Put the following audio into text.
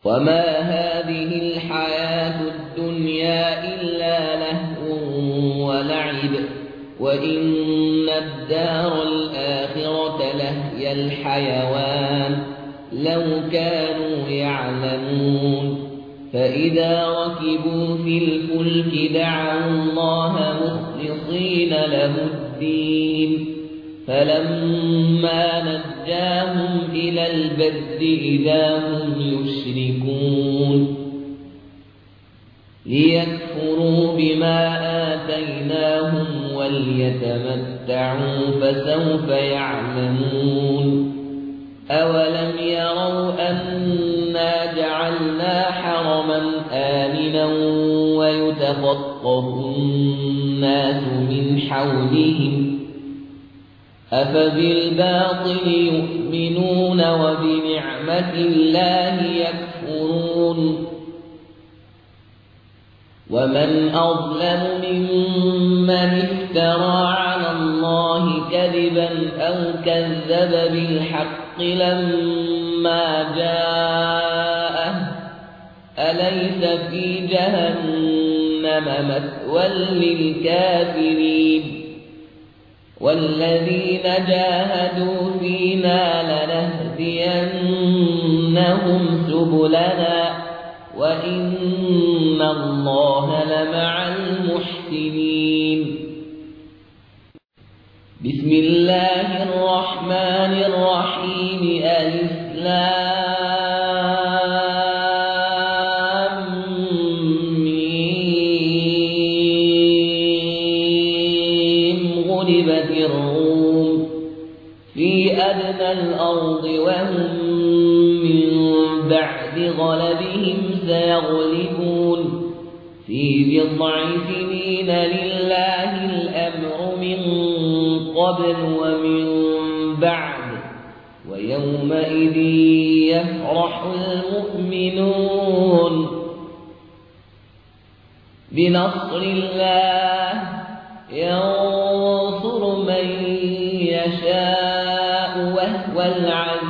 وما هذه الحياة الدنيا إلا لهو ولعب وإن الدار الآخرة لهي الحيوان لو كانوا يعلمون فإذا ركبوا في الفلك دعوا الله مخلصين له الدين فلما نجاهم إلى البر إذا هم يشركون ليكفروا بما آتيناهم وليتمتعوا فسوف يعلمون أولم يروا أنا جعلنا حرما آمنا ويتخطف الناس من حولهم أفبالباطل يؤمنون وبنعمة الله يكفرون ومن أظلم ممن افترى على الله كذبا أو كذب بالحق لما جاءه أليس في جهنم مثوى للكافرين والذين جاهدوا فينا لنهدينهم سبلنا وإن الله لمع المحسنين بسم الله الرحمن الرحيم ألف لام ميم غلبت الروم في أدنى الأرض وهم من بعد غلبهم سيغلبون في بضع سنين لله الأمر من قبل ومن بعد ويومئذ يفرح المؤمنون بنصر الله ينصر من يشاء وهو العزيز